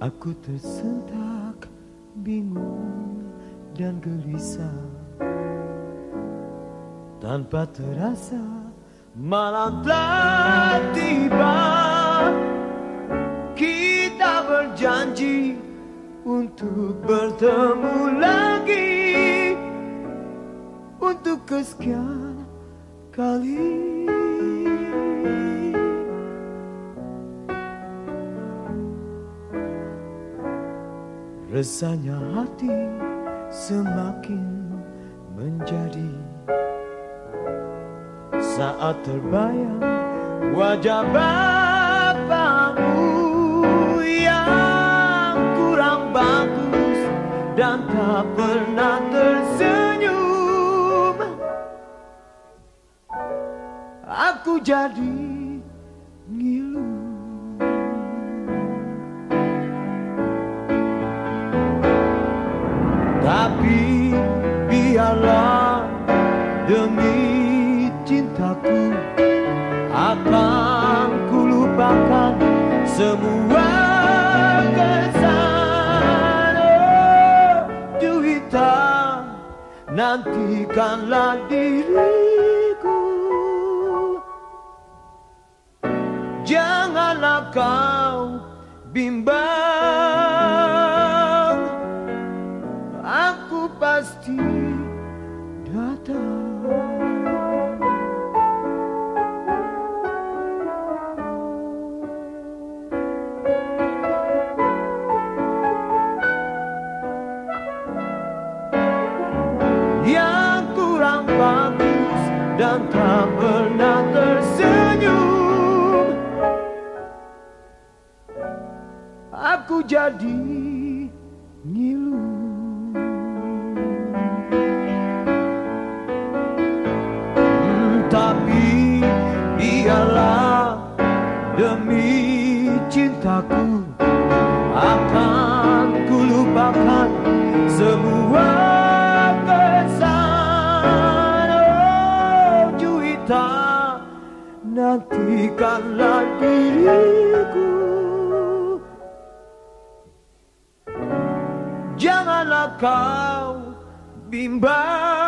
Aku tersentak, bingung dan gelisah. Tanpa terasa malam telah tiba. Kita berjanji untuk bertemu lagi, untuk kesekian kali. Resahnya hati semakin menjadi saat terbayang wajah bapamu yang kurang bagus dan tak pernah tersenyum. Aku jadi ngilu. Tapi biarlah, demi cintaku akan kulupakan semua kesan. Oh Juwita, nantikanlah diriku. Janganlah kau bimbang, aku pasti datang. Yang kurang bagus dan tak pernah tersenyum, aku jadi ngilu. Tapi biarlah, demi cintaku akan kulupakan semua kesan. Oh Juwita, nantikanlah diriku. Janganlah kau bimbang,